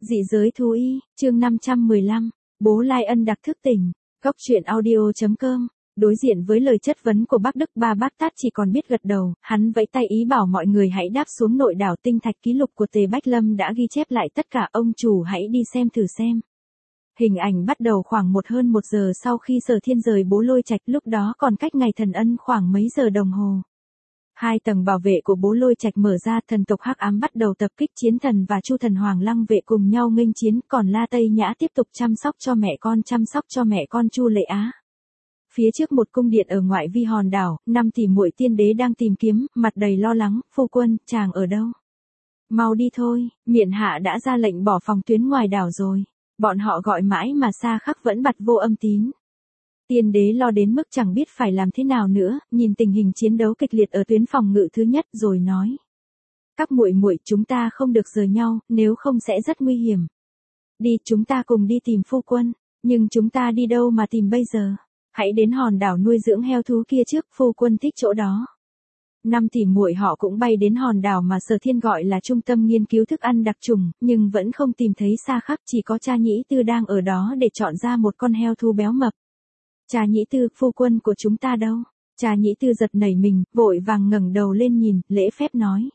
Dị giới thú y, chương 515, bố Lai Ân đặc thức tỉnh, góc truyện audio.com. Đối diện với lời chất vấn của bác Đức, ba bác Tát chỉ còn biết gật đầu, hắn vẫy tay ý bảo mọi người hãy đáp xuống nội đảo tinh thạch. Ký lục của Tề Bách Lâm đã ghi chép lại tất cả, ông chủ hãy đi xem thử xem. Hình ảnh bắt đầu khoảng hơn một giờ sau khi Sở Thiên rời Bố Lôi Trạch, lúc đó còn cách ngày thần ân khoảng mấy giờ đồng hồ. Hai tầng bảo vệ của Bố Lôi Trạch mở ra, thần tộc Hắc Ám bắt đầu tập kích, Chiến Thần và Chu Thần Hoàng Lăng Vệ cùng nhau nghênh chiến, còn La Tây Nhã tiếp tục chăm sóc cho mẹ con Chu Lệ Á. Phía trước một cung điện ở ngoại vi hòn đảo, 5 tỷ muội tiên đế đang tìm kiếm, mặt đầy lo lắng, phu quân, chàng ở đâu? Mau đi thôi, Miện Hạ đã ra lệnh bỏ phòng tuyến ngoài đảo rồi. Bọn họ gọi mãi mà Sa Khắc vẫn bặt vô âm tín. Tiên đế lo đến mức chẳng biết phải làm thế nào nữa, nhìn tình hình chiến đấu kịch liệt ở tuyến phòng ngự thứ nhất rồi nói. Các muội muội, chúng ta không được rời nhau, nếu không sẽ rất nguy hiểm. Đi, chúng ta cùng đi tìm phu quân, nhưng chúng ta đi đâu mà tìm bây giờ? Hãy đến hòn đảo nuôi dưỡng heo thú kia trước, phu quân thích chỗ đó. 5 tỷ muội họ cũng bay đến hòn đảo mà Sở Thiên gọi là trung tâm nghiên cứu thức ăn đặc trùng, nhưng vẫn không tìm thấy Sa Khắc, chỉ có Cha Nhĩ Tư đang ở đó để chọn ra một con heo thú béo mập. Cha Nhĩ Tư, phu quân của chúng ta đâu? Cha Nhĩ Tư giật nảy mình, vội vàng ngẩng đầu lên nhìn, lễ phép nói.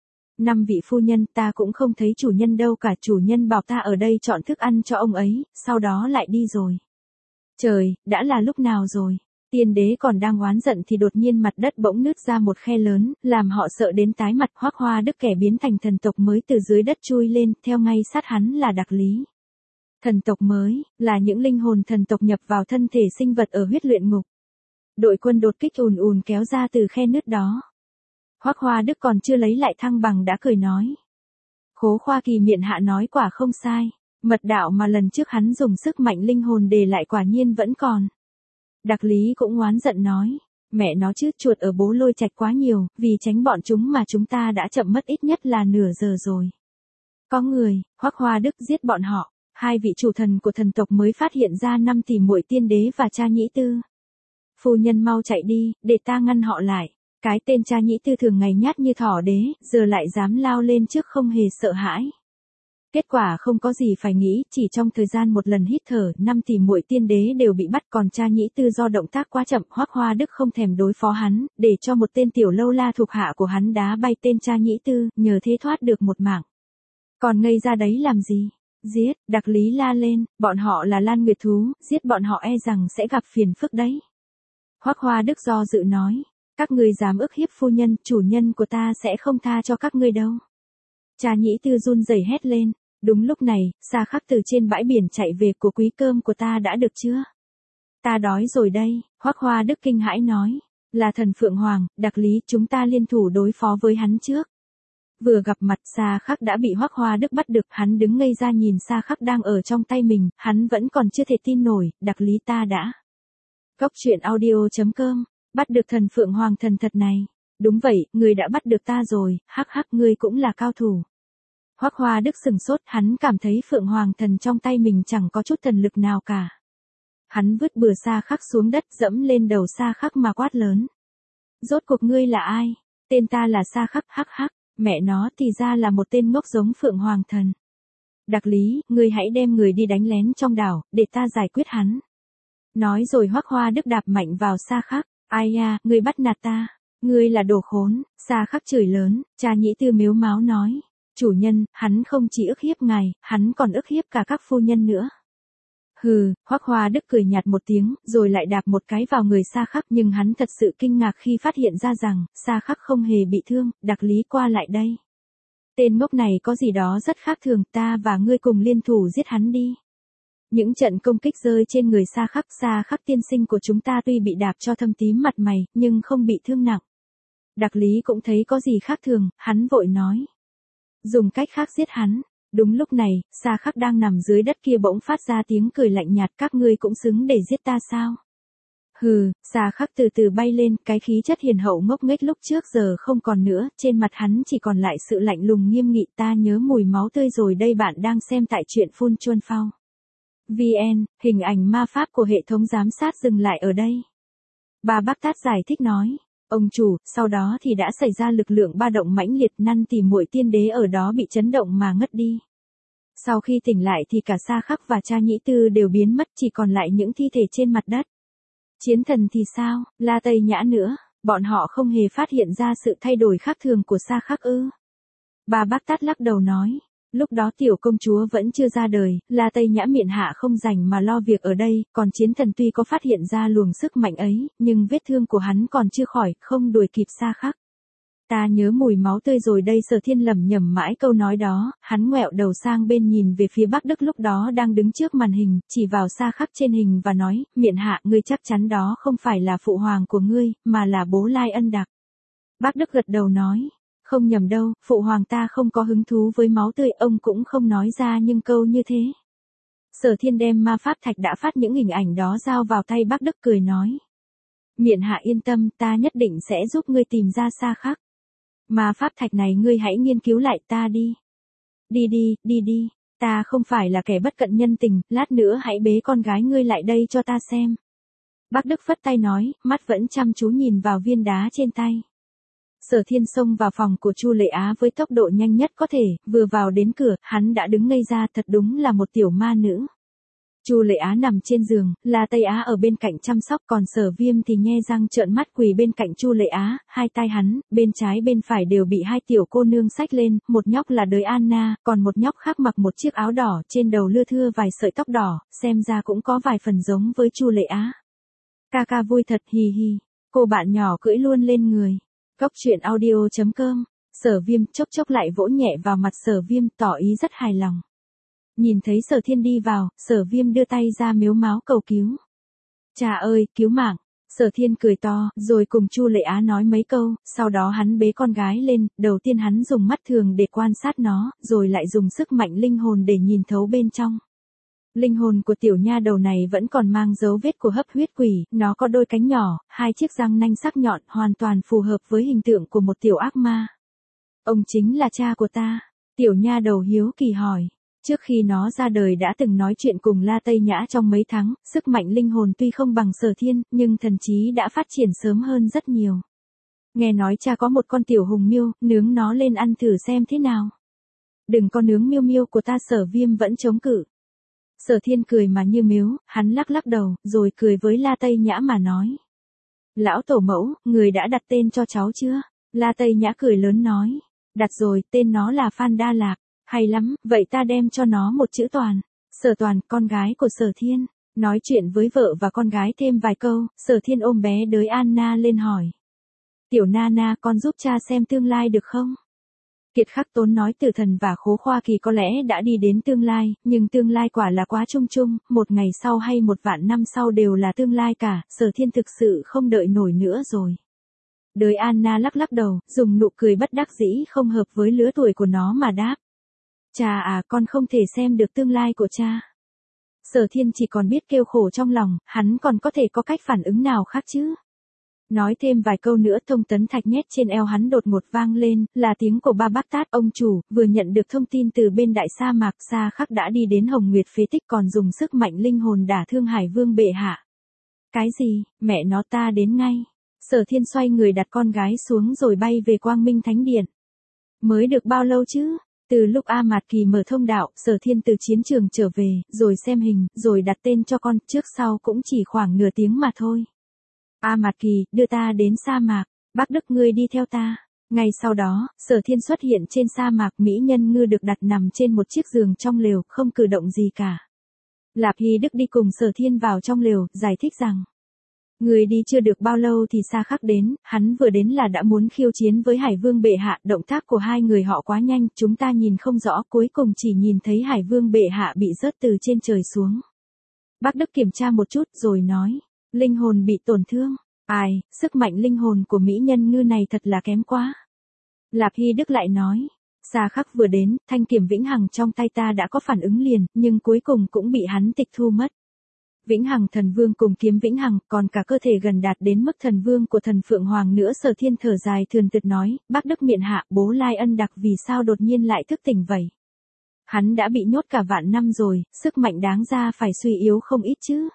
5 vị phu nhân, ta cũng không thấy chủ nhân đâu cả, chủ nhân bảo ta ở đây chọn thức ăn cho ông ấy, sau đó lại đi rồi. Trời, đã là lúc nào rồi? Tiên đế còn đang oán giận thì đột nhiên mặt đất bỗng nứt ra một khe lớn, làm họ sợ đến tái mặt. Hoắc Hoa Đức kẻ biến thành thần tộc mới từ dưới đất chui lên, theo ngay sát hắn là Đặc Lý. Thần tộc mới, là những linh hồn thần tộc nhập vào thân thể sinh vật ở huyết luyện ngục. Đội quân đột kích ùn ùn kéo ra từ khe nứt đó. Hoắc Hoa Đức còn chưa lấy lại thăng bằng đã cười nói. Khố Khoa Kỳ Miện Hạ nói quả không sai, mật đạo mà lần trước hắn dùng sức mạnh linh hồn để lại quả nhiên vẫn còn. Đặc Lý cũng oán giận nói, mẹ nó chứ, chuột ở Bố Lôi Trạch quá nhiều, vì tránh bọn chúng mà chúng ta đã chậm mất ít nhất là nửa giờ rồi. Có người, Hoắc Hoa Đức giết bọn họ. Hai vị chủ thần của thần tộc mới phát hiện ra 5 tỷ muội tiên đế và Cha Nhĩ Tư. Phu nhân mau chạy đi, để ta ngăn họ lại. Cái tên Cha Nhĩ Tư thường ngày nhát như thỏ đế, giờ lại dám lao lên trước không hề sợ hãi. Kết quả không có gì phải nghĩ, chỉ trong thời gian một lần hít thở, 5 tỷ muội tiên đế đều bị bắt, còn Cha Nhĩ Tư do động tác quá chậm, Hoắc Hoa Đức không thèm đối phó hắn, để cho một tên tiểu lâu la thuộc hạ của hắn đá bay tên Cha Nhĩ Tư, nhờ thế thoát được một mạng. Còn ngây ra đấy làm gì? Giết, Đặc Lý la lên, bọn họ là Lan Nguyệt thú, giết bọn họ e rằng sẽ gặp phiền phức đấy. Hoắc Hoa Đức do dự nói, các ngươi dám ức hiếp phu nhân, chủ nhân của ta sẽ không tha cho các ngươi đâu. Cha Nhĩ Tư run rẩy hét lên, đúng lúc này, Sa Khắc từ trên bãi biển chạy về, của quý cơm của ta đã được chưa? Ta đói rồi đây, Hoắc Hoa Đức kinh hãi nói, là thần Phượng Hoàng, Đặc Lý, chúng ta liên thủ đối phó với hắn trước. Vừa gặp mặt Sa Khắc đã bị Hoắc Hoa Đức bắt được, hắn đứng ngây ra nhìn Sa Khắc đang ở trong tay mình, hắn vẫn còn chưa thể tin nổi, Đặc Lý ta đã. Góc truyện audio.com, bắt được thần Phượng Hoàng thần thật này. Đúng vậy, người đã bắt được ta rồi, hắc hắc, ngươi cũng là cao thủ. Hoắc Hoa Đức sừng sốt, hắn cảm thấy Phượng Hoàng thần trong tay mình chẳng có chút thần lực nào cả. Hắn vứt bừa Sa Khắc xuống đất, dẫm lên đầu Sa Khắc mà quát lớn. Rốt cuộc ngươi là ai? Tên ta là Sa Khắc, hắc hắc. Mẹ nó thì ra là một tên ngốc giống Phượng Hoàng thần. Đặc Lý, ngươi hãy đem người đi đánh lén trong đảo, để ta giải quyết hắn. Nói rồi Hoắc Hoa Đức đạp mạnh vào Sa Khắc. Ai ya, ngươi bắt nạt ta. Ngươi là đồ khốn, Sa Khắc chửi lớn. Cha Nhĩ Tư mếu máo nói. Chủ nhân, hắn không chỉ ức hiếp ngài, hắn còn ức hiếp cả các phu nhân nữa. Hừ, Hoắc Hoa Đức cười nhạt một tiếng, rồi lại đạp một cái vào người Sa Khắc, nhưng hắn thật sự kinh ngạc khi phát hiện ra rằng, Sa Khắc không hề bị thương. Đặc Lý qua lại đây. Tên ngốc này có gì đó rất khác thường, ta và ngươi cùng liên thủ giết hắn đi. Những trận công kích rơi trên người Sa Khắc tiên sinh của chúng ta tuy bị đạp cho thâm tím mặt mày, nhưng không bị thương nặng. Đặc Lý cũng thấy có gì khác thường, hắn vội nói. Dùng cách khác giết hắn. Đúng lúc này, Sa Khắc đang nằm dưới đất kia bỗng phát ra tiếng cười lạnh nhạt, các ngươi cũng xứng để giết ta sao? Hừ, Sa Khắc từ từ bay lên, cái khí chất hiền hậu ngốc nghếch lúc trước giờ không còn nữa, trên mặt hắn chỉ còn lại sự lạnh lùng nghiêm nghị. Ta nhớ mùi máu tươi rồi đây, bạn đang xem tại truyện Phun Chuân Phao. VN, hình ảnh ma pháp của hệ thống giám sát dừng lại ở đây. Bà Bác Tát giải thích nói. Ông chủ, sau đó thì đã xảy ra lực lượng ba động mãnh liệt, 5 tỷ muội tiên đế ở đó bị chấn động mà ngất đi. Sau khi tỉnh lại thì cả Sa Khắc và cha Nhĩ Tư đều biến mất, chỉ còn lại những thi thể trên mặt đất. Chiến thần thì sao, La Tây Nhã nữa, bọn họ không hề phát hiện ra sự thay đổi khác thường của Sa Khắc ư? Bà Bác Tát lắc đầu nói. Lúc đó tiểu công chúa vẫn chưa ra đời, La Tây Nhã miệng hạ không rảnh mà lo việc ở đây, còn chiến thần tuy có phát hiện ra luồng sức mạnh ấy, nhưng vết thương của hắn còn chưa khỏi, không đuổi kịp Sa Khắc. Ta nhớ mùi máu tươi rồi đây. Sở Thiên lẩm nhẩm mãi câu nói đó, hắn ngoẹo đầu sang bên nhìn về phía Bác Đức lúc đó đang đứng trước màn hình, chỉ vào Sa Khắc trên hình và nói, miệng hạ, ngươi chắc chắn đó không phải là phụ hoàng của ngươi, mà là bố Lai Ân Đặc. Bác Đức gật đầu nói, không nhầm đâu, phụ hoàng ta không có hứng thú với máu tươi, ông cũng không nói ra nhưng câu như thế. Sở Thiên đem ma pháp thạch đã phát những hình ảnh đó giao vào tay Bác Đức cười nói. Miện hạ yên tâm, ta nhất định sẽ giúp ngươi tìm ra Sa Khắc. Ma pháp thạch này ngươi hãy nghiên cứu lại ta đi. Đi, ta không phải là kẻ bất cận nhân tình, lát nữa hãy bế con gái ngươi lại đây cho ta xem. Bác Đức phất tay nói, mắt vẫn chăm chú nhìn vào viên đá trên tay. Sở Thiên xông vào phòng của Chu Lệ Á với tốc độ nhanh nhất có thể, vừa vào đến cửa, hắn đã đứng ngây ra, thật đúng là một tiểu ma nữ. Chu Lệ Á nằm trên giường, La Tây Á ở bên cạnh chăm sóc, còn Sở Viêm thì nhe răng trợn mắt quỳ bên cạnh Chu Lệ Á, hai tay hắn, bên trái bên phải đều bị hai tiểu cô nương xách lên, một nhóc là Đới Anna, còn một nhóc khác mặc một chiếc áo đỏ, trên đầu lưa thưa vài sợi tóc đỏ, xem ra cũng có vài phần giống với Chu Lệ Á. Ca ca vui thật, hì hì, cô bạn nhỏ cưỡi luôn lên người. Cốc truyện audio.com, Sở Viêm chốc chốc lại vỗ nhẹ vào mặt Sở Viêm, tỏ ý rất hài lòng. Nhìn thấy Sở Thiên đi vào, Sở Viêm đưa tay ra mếu máo cầu cứu. Cha ơi, cứu mạng. Sở Thiên cười to, rồi cùng Chu Lệ Á nói mấy câu, sau đó hắn bế con gái lên, đầu tiên hắn dùng mắt thường để quan sát nó, rồi lại dùng sức mạnh linh hồn để nhìn thấu bên trong. Linh hồn của tiểu nha đầu này vẫn còn mang dấu vết của hấp huyết quỷ, nó có đôi cánh nhỏ, hai chiếc răng nanh sắc nhọn, hoàn toàn phù hợp với hình tượng của một tiểu ác ma. Ông chính là cha của ta. Tiểu nha đầu hiếu kỳ hỏi. Trước khi nó ra đời đã từng nói chuyện cùng La Tây Nhã trong mấy tháng, sức mạnh linh hồn tuy không bằng Sở Thiên, nhưng thần trí đã phát triển sớm hơn rất nhiều. Nghe nói cha có một con tiểu hùng miêu, nướng nó lên ăn thử xem thế nào. Đừng có nướng miêu miêu của ta. Sở Viêm vẫn chống cự. Sở Thiên cười mà như mếu, hắn lắc lắc đầu, rồi cười với La Tây Nhã mà nói. Lão tổ mẫu, người đã đặt tên cho cháu chưa? La Tây Nhã cười lớn nói. Đặt rồi, tên nó là Phan Đa Lạc. Hay lắm, vậy ta đem cho nó một chữ Toàn. Sở Toàn, con gái của Sở Thiên. Nói chuyện với vợ và con gái thêm vài câu, Sở Thiên ôm bé Đới Anna lên hỏi. Tiểu Nana, con giúp cha xem tương lai được không? Kiệt Khắc Tốn nói Tử Thần và Khố Khoa Kỳ có lẽ đã đi đến tương lai, nhưng tương lai quả là quá chung chung, một ngày sau hay một vạn năm sau đều là tương lai cả, Sở Thiên thực sự không đợi nổi nữa rồi. Đới Anna lắc lắc đầu, dùng nụ cười bất đắc dĩ không hợp với lứa tuổi của nó mà đáp. Cha à, con không thể xem được tương lai của cha. Sở Thiên chỉ còn biết kêu khổ trong lòng, hắn còn có thể có cách phản ứng nào khác chứ? Nói thêm vài câu nữa, thông tấn thạch nhét trên eo hắn đột ngột vang lên, là tiếng của ba Bác Tát. Ông chủ, vừa nhận được thông tin từ bên đại sa mạc, Sa Khắc đã đi đến Hồng Nguyệt phế tích, còn dùng sức mạnh linh hồn đả thương Hải Vương bệ hạ. Cái gì, mẹ nó, ta đến ngay. Sở Thiên xoay người đặt con gái xuống rồi bay về Quang Minh Thánh Điện. Mới được bao lâu chứ? Từ lúc A Mạt Kỳ mở thông đạo, Sở Thiên từ chiến trường trở về, rồi xem hình, rồi đặt tên cho con, trước sau cũng chỉ khoảng nửa tiếng mà thôi. A Mạt Kỳ, đưa ta đến sa mạc, Bác Đức ngươi đi theo ta. Ngay sau đó, Sở Thiên xuất hiện trên sa mạc, Mỹ Nhân Ngư được đặt nằm trên một chiếc giường trong lều, không cử động gì cả. Lạp Hy Đức đi cùng Sở Thiên vào trong lều, giải thích rằng. Người đi chưa được bao lâu thì Sa Khắc đến, hắn vừa đến là đã muốn khiêu chiến với Hải Vương bệ hạ, động tác của hai người họ quá nhanh, chúng ta nhìn không rõ, cuối cùng chỉ nhìn thấy Hải Vương bệ hạ bị rớt từ trên trời xuống. Bác Đức kiểm tra một chút rồi nói, linh hồn bị tổn thương. Ai, sức mạnh linh hồn của Mỹ Nhân Ngư này thật là kém quá. Lạp Hy Đức lại nói, Sa Khắc vừa đến, thanh kiếm vĩnh hằng trong tay ta đã có phản ứng liền, nhưng cuối cùng cũng bị hắn tịch thu mất. Vĩnh Hằng Thần Vương cùng kiếm Vĩnh Hằng, còn cả cơ thể gần đạt đến mức Thần Vương của Thần Phượng Hoàng nữa. Sở Thiên thở dài thườn thượt nói, Bác Đức miện hạ, bố Lai Ân Đặc vì sao đột nhiên lại thức tỉnh vậy? Hắn đã bị nhốt cả vạn năm rồi, sức mạnh đáng ra phải suy yếu không ít chứ.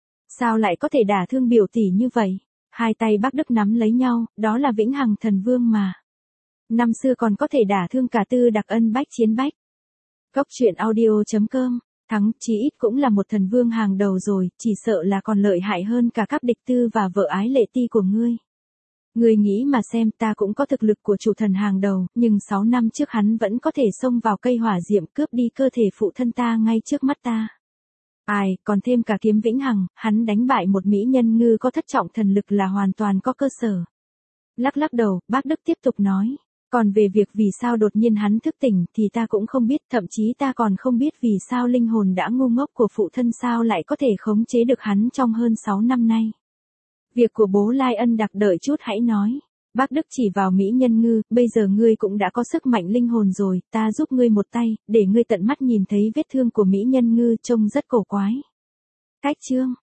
Sao lại có thể đả thương biểu tỷ như vậy? Hai tay Bác Đức nắm lấy nhau, đó là Vĩnh Hằng Thần Vương mà. Năm xưa còn có thể đả thương cả Tư Đặc Ân Bách Chiến Bách. Cóc truyện audio.com, thắng chí ít cũng là một thần vương hàng đầu rồi, chỉ sợ là còn lợi hại hơn cả các địch tư và vợ ái lệ ti của ngươi. Ngươi nghĩ mà xem, ta cũng có thực lực của chủ thần hàng đầu, nhưng 6 năm trước hắn vẫn có thể xông vào cây hỏa diệm cướp đi cơ thể phụ thân ta ngay trước mắt ta. Ai, còn thêm cả kiếm vĩnh hằng, hắn đánh bại một mỹ nhân ngư có thất trọng thần lực là hoàn toàn có cơ sở. Lắc lắc đầu, bác Đức tiếp tục nói. Còn về việc vì sao đột nhiên hắn thức tỉnh thì ta cũng không biết, thậm chí ta còn không biết vì sao linh hồn đã ngu ngốc của phụ thân sao lại có thể khống chế được hắn trong hơn 6 năm nay. Việc của bố Lai Ân Đặc đợi chút hãy nói. Bác Đức chỉ vào mỹ nhân ngư, bây giờ ngươi cũng đã có sức mạnh linh hồn rồi, ta giúp ngươi một tay, để ngươi tận mắt nhìn thấy vết thương của mỹ nhân ngư trông rất cổ quái. Cách chương.